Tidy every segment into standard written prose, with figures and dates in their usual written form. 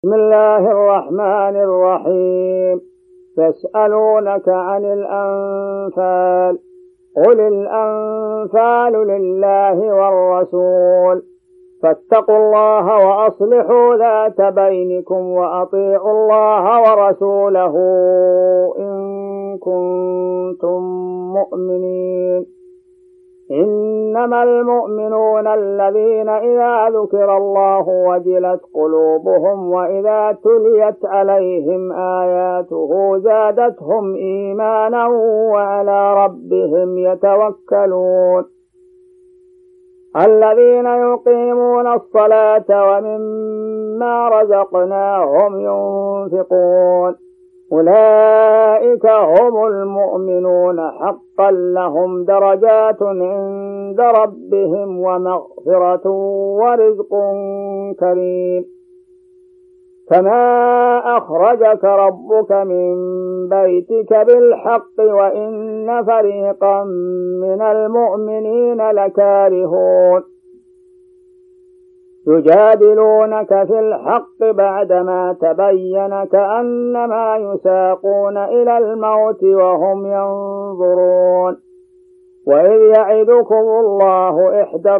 بسم الله الرحمن الرحيم. يسألونك عن الأنفال، قل الأنفال لله والرسول، فاتقوا الله وأصلحوا ذات بينكم وأطيعوا الله ورسوله إن كنتم مؤمنين. إنما المؤمنون الذين إذا ذكر الله وجلت قلوبهم وإذا تليت عليهم آياته زادتهم إيمانا وعلى ربهم يتوكلون. الذين يقيمون الصلاة ومما رزقناهم ينفقون أولئك هم المؤمنون حقا، لهم درجات عند ربهم ومغفرة ورزق كريم. كما أخرجك ربك من بيتك بالحق وإن فريقا من المؤمنين لكارهون يجادلونك في الحق بعدما تبين كأنما يساقون إلى الموت وهم ينظرون. وإذ يعدكم الله إحدى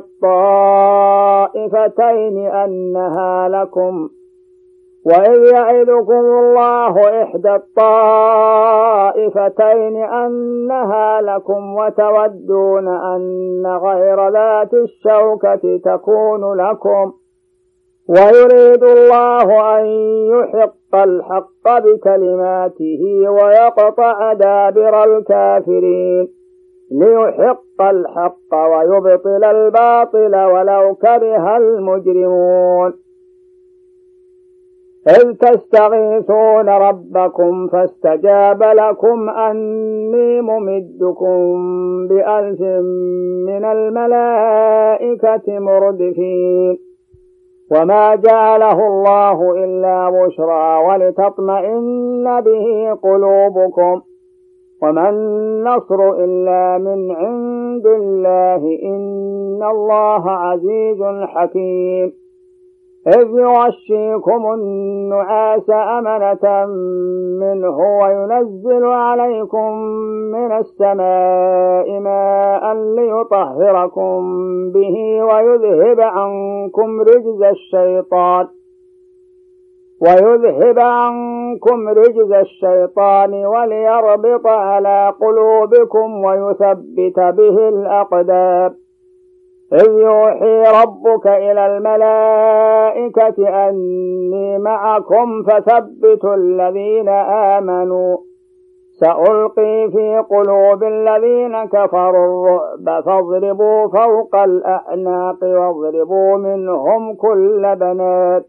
الطائفتين أنها لكم وتودون أن غير ذات الشوكة تكون لكم، ويريد الله أن يحق الحق بكلماته ويقطع دابر الكافرين ليحق الحق ويبطل الباطل ولو كره المجرمون. إذ تستغيثون ربكم فاستجاب لكم أني ممدكم ب1000 من الملائكة مردفين. وما جعله الله إلا بشرى ولتطمئن به قلوبكم، وما النصر إلا من عند الله إن الله عزيز حكيم. إذ يغشيكم النعاس أمنة منه وينزل عليكم من السماء ماء ليطهركم به ويذهب عنكم رجز الشيطان وليربط على قلوبكم ويثبت به الأقدام. إذ يوحي ربك إلى الملائكة أني معكم فثبتوا الذين آمنوا، سألقي في قلوب الذين كفروا الرعب فاضربوا فوق الأعناق واضربوا منهم كل بنات.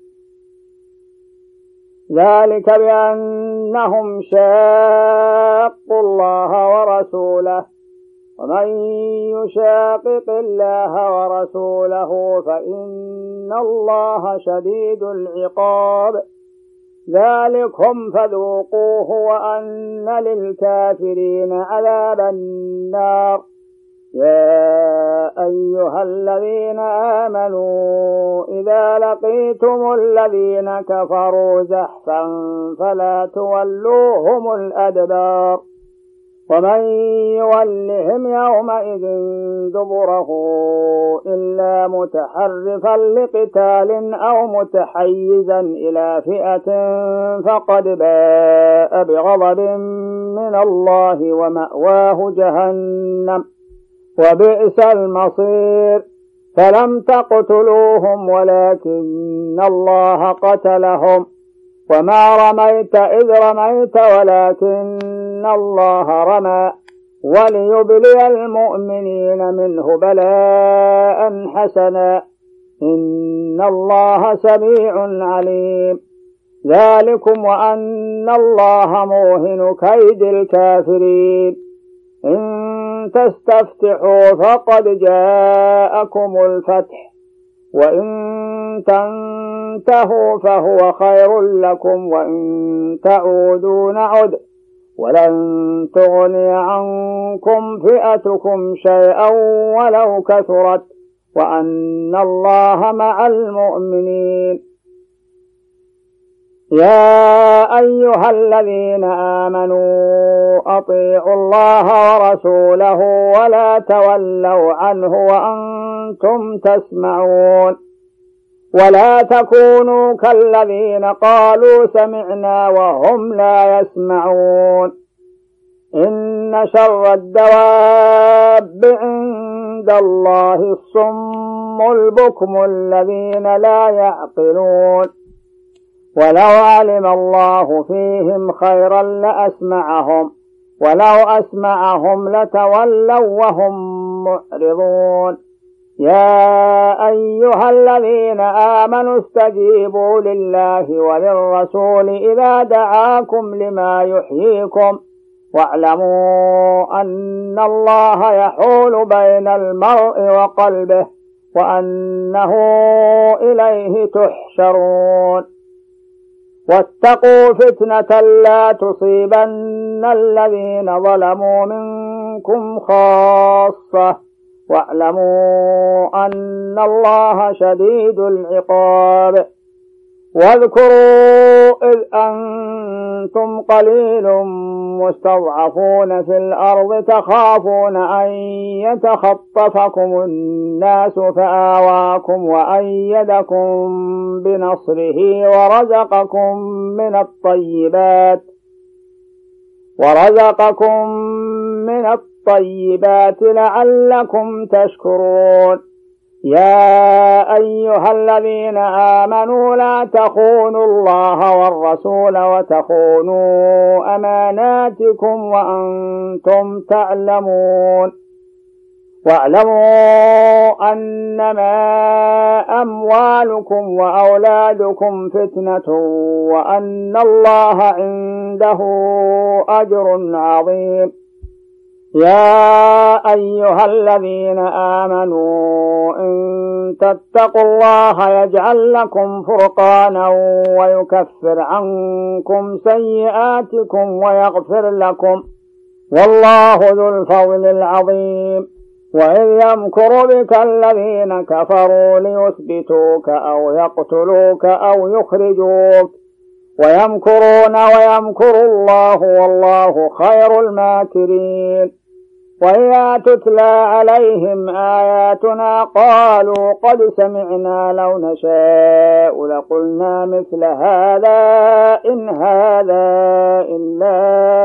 ذلك بأنهم شاقوا الله ورسوله، ومن يشاقق الله ورسوله فإن الله شديد العقاب. ذلكم فذوقوه وأن للكافرين عذاب النار. يا أيها الذين آمنوا إذا لقيتم الذين كفروا زحفا فلا تولوهم الأدبار، ومن يولهم يومئذ دبره إلا متحرفا لقتال أو متحيزا إلى فئة فقد باء بغضب من الله ومأواه جهنم وبئس المصير. فلم تقتلوهم ولكن الله قتلهم، وما رميت إذ رميت ولكن الله رمى، وليبلي المؤمنين منه بلاء حسنا إن الله سميع عليم. ذلكم وأن الله موهن كيد الكافرين. إن تستفتحوا فقد جاءكم الفتح، وإن تنتهوا فهو خير لكم، وإن تعودوا نعد ولن تغني عنكم فئتكم شيئا ولو كثرت وأن الله مع المؤمنين. يا أيها الذين آمنوا أطيعوا الله ورسوله ولا تولوا عنه وأنتم تسمعون ولا تكونوا كالذين قالوا سمعنا وهم لا يسمعون إن شر الدواب عند الله الصم البكم الذين لا يعقلون ولو علم الله فيهم خيرا لأسمعهم ولو أسمعهم لتولوا وهم معرضون يا أيها الذين آمنوا استجيبوا لله وللرسول إذا دعاكم لما يحييكم واعلموا أن الله يحول بين المرء وقلبه وأنه إليه تحشرون واتقوا فتنة لا تصيبن الذين ظلموا منكم خاصة واعلموا أن الله شديد العقاب واذكروا إذ أنتم قليل مستضعفون في الأرض تخافون أن يتخطفكم الناس فآواكم وأيدكم بنصره ورزقكم من الطيبات لعلكم تشكرون يا أيها الذين آمنوا لا تخونوا الله والرسول وتخونوا أماناتكم وأنتم تعلمون واعلموا أنما أموالكم وأولادكم فتنة وأن الله عنده أجر عظيم يا أيها الذين آمنوا إن تتقوا الله يجعل لكم فرقانا ويكفر عنكم سيئاتكم ويغفر لكم والله ذو الفضل العظيم وإذ يمكر بك الذين كفروا ليثبتوك أو يقتلوك أو يخرجوك ويمكرون ويمكر الله والله خير الماكرين وإذا تتلى عليهم آياتنا قالوا قد سمعنا لو نشاء لقلنا مثل هذا إن هذا إلا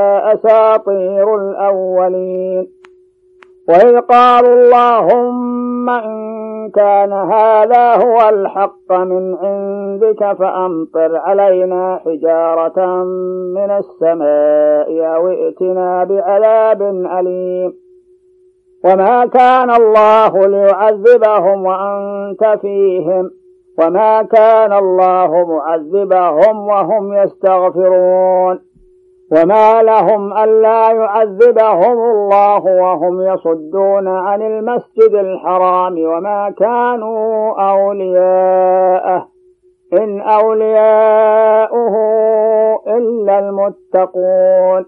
أساطير الأولين وإذ قالوا اللهم إن كان هذا هو الحق من عندك فأمطر علينا حجارة من السماء أو ائتنا بعذاب أليم وما كان الله ليعذبهم وأنت فيهم وما كان الله معذبهم وهم يستغفرون وما لهم ألا يعذبهم الله وهم يصدون عن المسجد الحرام وما كانوا أولياءه إن أولياؤه إلا المتقون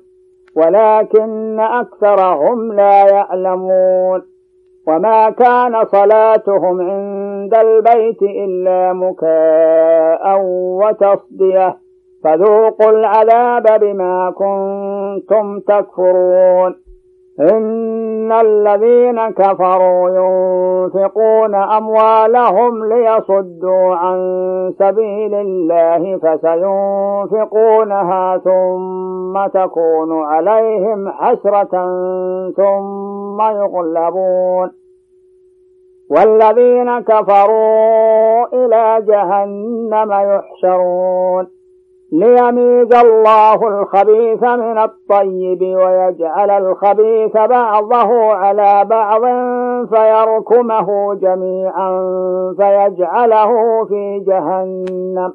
ولكن أكثرهم لا يعلمون وما كان صلاتهم عند البيت إلا مكاء وتصدية فذوقوا العذاب بما كنتم تكفرون إن الذين كفروا ينفقون أموالهم ليصدوا عن سبيل الله فسينفقونها ثم تكون عليهم حسرة ثم يغلبون والذين كفروا إلى جهنم يحشرون ليميز الله الخبيث من الطيب ويجعل الخبيث بعضه على بعض فيركمه جميعا فيجعله في جهنم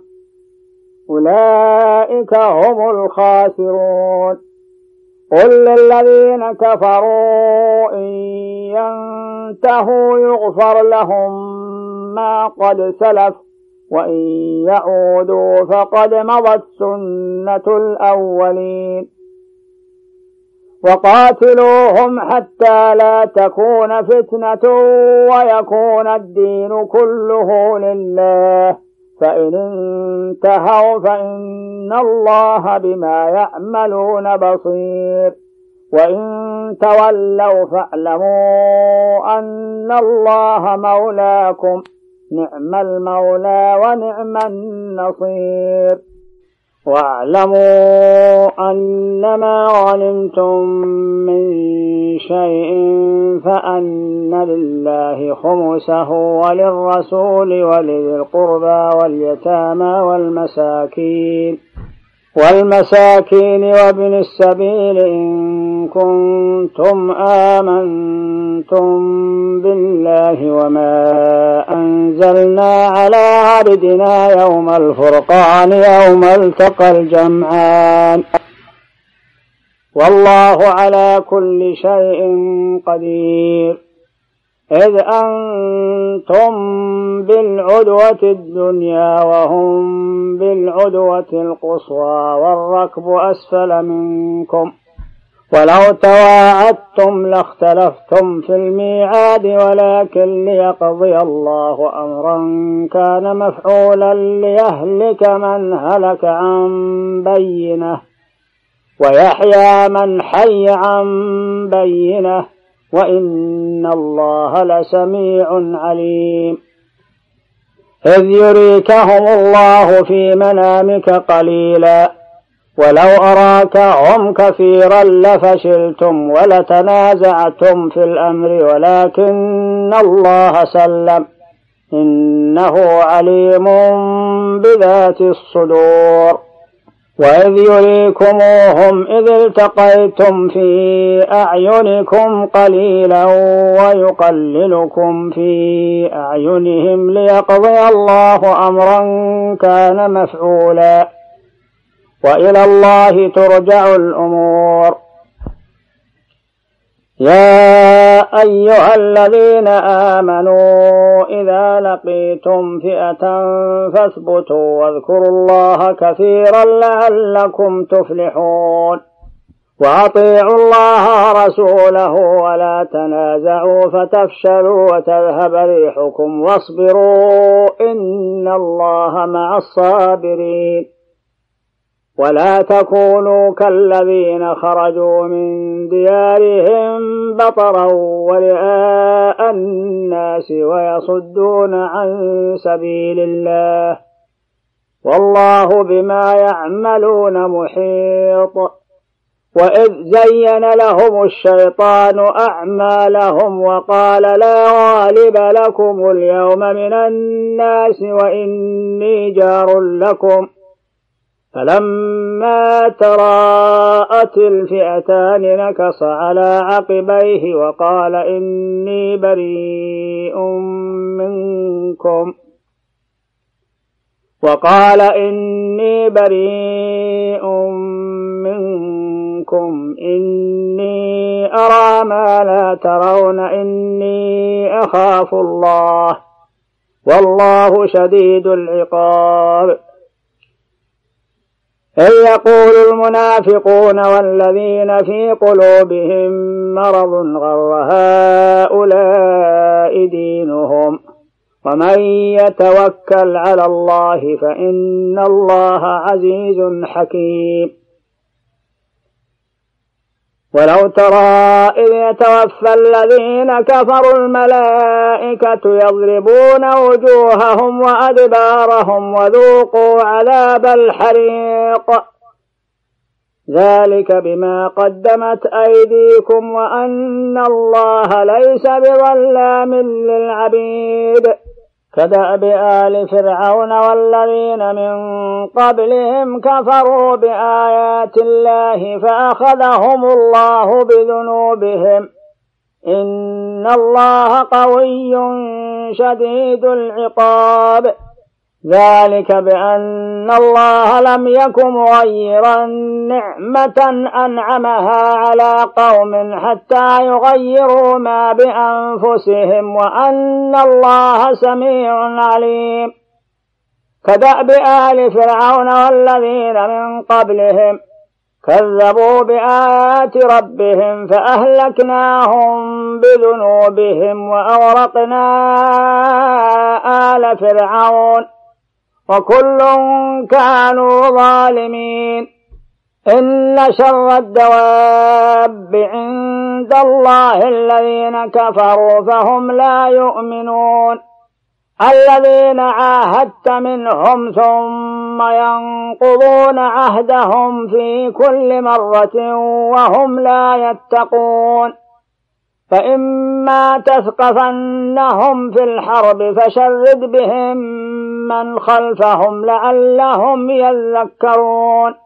أولئك هم الخاسرون قل للذين كفروا إن ينتهوا يغفر لهم ما قد سلف وإن يعودوا فقد مضت سنة الأولين وقاتلوهم حتى لا تكون فتنة ويكون الدين كله لله فإن انتهوا فإن الله بما يعملون بصير وإن تولوا فاعلموا أن الله مولاكم نعم المولى ونعم النصير واعلموا أنما غنمتم من شيء فأن لله خمسه وللرسول ولذي القربى واليتامى والمساكين وابن السبيل إن كنتم آمنتم بالله وما أنزلنا على عبدنا يوم الفرقان يوم التقى الجمعان والله على كل شيء قدير إذ أنتم بالعدوة الدنيا وهم بالعدوة القصوى والركب أسفل منكم ولو تواعدتم لاختلفتم في الميعاد ولكن ليقضي الله أمرا كان مفعولا ليهلك من هلك عن بينه ويحيى من حي عن بينه وإن الله لسميع عليم إذ يريكهم الله في منامك قليلا ولو أراكهم كثيرا لفشلتم ولتنازعتم في الأمر ولكن الله سلم إنه عليم بذات الصدور وإذ يريكموهم إذ التقيتم في أعينكم قليلا ويقللكم في أعينهم ليقضي الله أمرا كان مفعولا وإلى الله ترجع الأمور يا أيها الذين آمنوا إذا لقيتم فئة فاثبتوا واذكروا الله كثيرا لعلكم تفلحون وأطيعوا الله ورسوله ولا تنازعوا فتفشلوا وتذهب ريحكم واصبروا إن الله مع الصابرين ولا تكونوا كالذين خرجوا من ديارهم بطرا ورئاء الناس ويصدون عن سبيل الله والله بما يعملون محيط وإذ زين لهم الشيطان أعمالهم وقال لا غالب لكم اليوم من الناس وإني جار لكم فلما تراءت الفئتان نكص على عقبيه وقال إني بريء منكم إني أرى ما لا ترون إني أخاف الله والله شديد العقاب إذ يقول المنافقون والذين في قلوبهم مرض غر هؤلاء دينهم ومن يتوكل على الله فإن الله عزيز حكيم ولو ترى إذ يتوفى الذين كفروا الملائكة يضربون وجوههم وأدبارهم وذوقوا عذاب الحريق ذلك بما قدمت أيديكم وأن الله ليس بظلام للعبيد كدأب آل فرعون والذين من قبلهم كفروا بآيات الله فأخذهم الله بذنوبهم إن الله قوي شديد العقاب ذلك بأن الله لم يكن مغيرا نعمة أنعمها على قوم حتى يغيروا ما بأنفسهم وأن الله سميع عليم كدأب آل فرعون والذين من قبلهم كذبوا بآيات ربهم فأهلكناهم بذنوبهم وأغرقنا آل فرعون وكل كانوا ظالمين. إن شر الدواب عند الله الذين كفروا فهم لا يؤمنون، الذين عاهدت منهم ثم ينقضون عهدهم في كل مرة وهم لا يتقون. فإما تثقفنهم في الحرب فشرد بهم من خلفهم لعلهم يذكرون.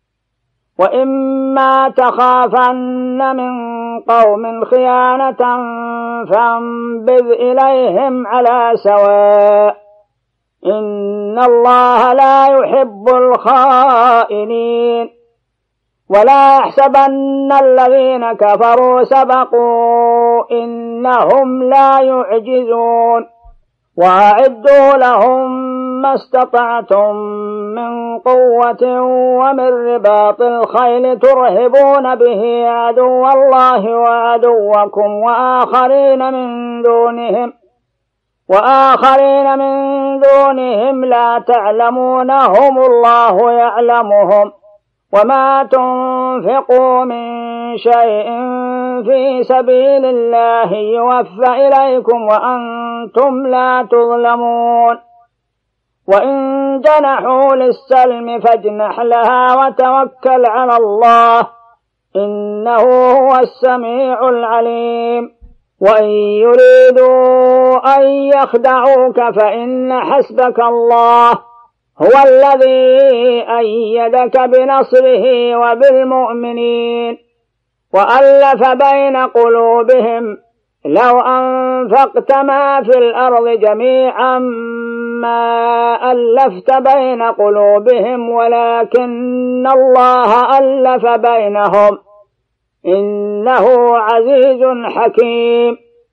وإما تخافن من قوم خيانة فانبذ إليهم على سواء، إن الله لا يحب الخائنين. ولا يحسبن الذين كفروا سبقوا، إنهم لا يعجزون. وأعدوا لهم ما استطعتم من قوة ومن رباط الخيل ترهبون به عدو الله وعدوكم وآخرين من دونهم لا تعلمونهم الله يعلمهم. وما تنفقوا من شيء في سبيل الله يوفى إليكم وأنتم لا تظلمون. وإن جنحوا للسلم فاجنح لها وتوكل على الله، إنه هو السميع العليم. وإن يريدوا أن يخدعوك فإن حسبك الله هو الذي أيدك بنصره وبالمؤمنين، وألف بين قلوبهم. لو أنفقت ما في الأرض جميعا ما ألفت بين قلوبهم ولكن الله ألف بينهم، إنه عزيز حكيم.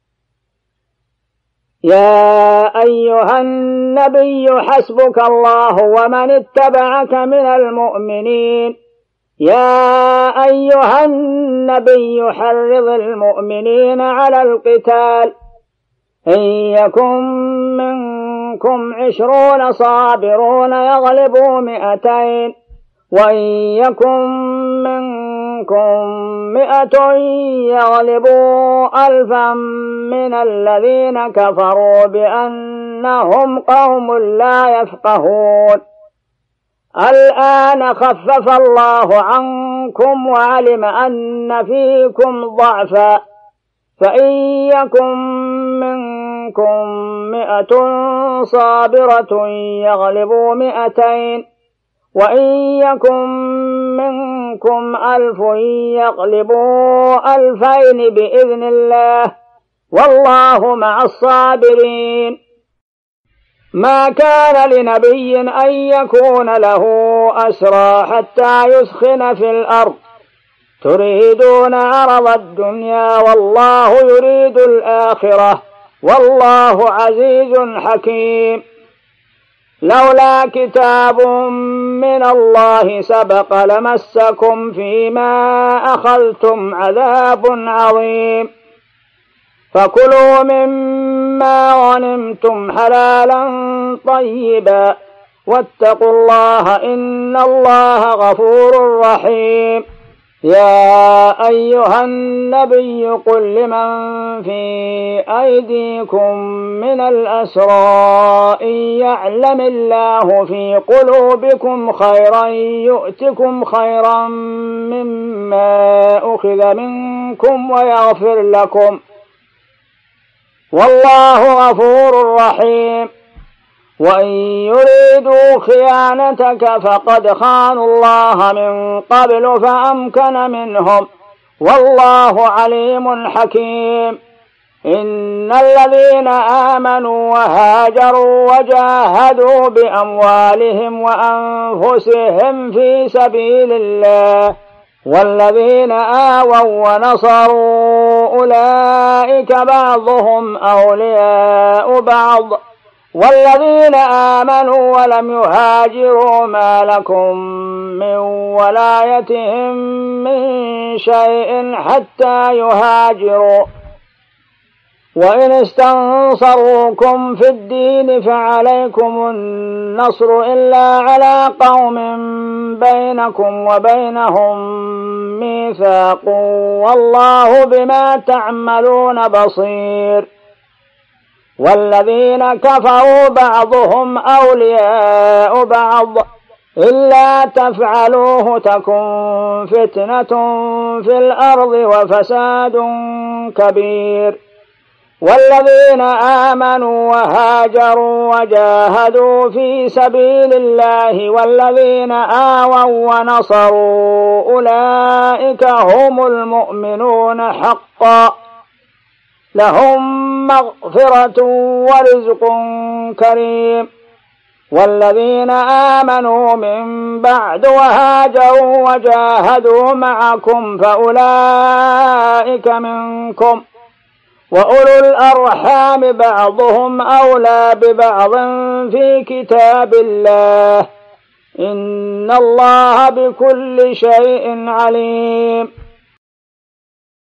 يا أيها النبي حسبك الله ومن اتبعك من المؤمنين. يا أيها النبي حرض المؤمنين على القتال، إن يكن منكم 20 صابرون يغلبوا 200، وإن يكن منكم 100 يغلبوا 1000 من الذين كفروا بأنهم قوم لا يفقهون. الآن خفف الله عنكم وعلم أن فيكم ضعفا، فإن يكن منكم 100 صابرة يغلبوا 200، وإن يكن منكم 1000 يغلبوا 2000 بإذن الله، والله مع الصابرين. ما كان لنبي أن يكون له أسرى حتى يثخن في الأرض، تريدون عرض الدنيا والله يريد الآخرة، والله عزيز حكيم. لولا كتاب من الله سبق لمسكم فيما أخذتم عذاب عظيم. فكلوا مما غنمتم حلالا طيبا واتقوا الله إن الله غفور رحيم. يا أيها النبي قل لمن في أيديكم من الأسرى إن يعلم الله في قلوبكم خيرا يؤتكم خيرا مما أخذ منكم ويغفر لكم، والله غفور رحيم. وإن يريدوا خيانتك فقد خانوا الله من قبل فأمكن منهم، والله عليم حكيم. إن الذين آمنوا وهاجروا وجاهدوا بأموالهم وأنفسهم في سبيل الله والذين آووا ونصروا أولئك بعضهم أولياء بعض، والذين آمنوا ولم يهاجروا ما لكم من ولايتهم من شيء حتى يهاجروا، وإن استنصروكم في الدين فعليكم النصر إلا على قوم بينكم وبينهم ميثاق والله بما تعملون بصير. والذين كفروا بعضهم أولياء بعض إلا تفعلوه تكن فتنة في الأرض وفساد كبير. والذين آمنوا وهاجروا وجاهدوا في سبيل الله والذين آووا ونصروا أولئك هم المؤمنون حقا لهم مغفرة ورزق كريم. والذين آمنوا من بعد وهاجروا وجاهدوا معكم فأولئك منكم وأولو الأرحام بعضهم أولى ببعض في كتاب الله إن الله بكل شيء عليم.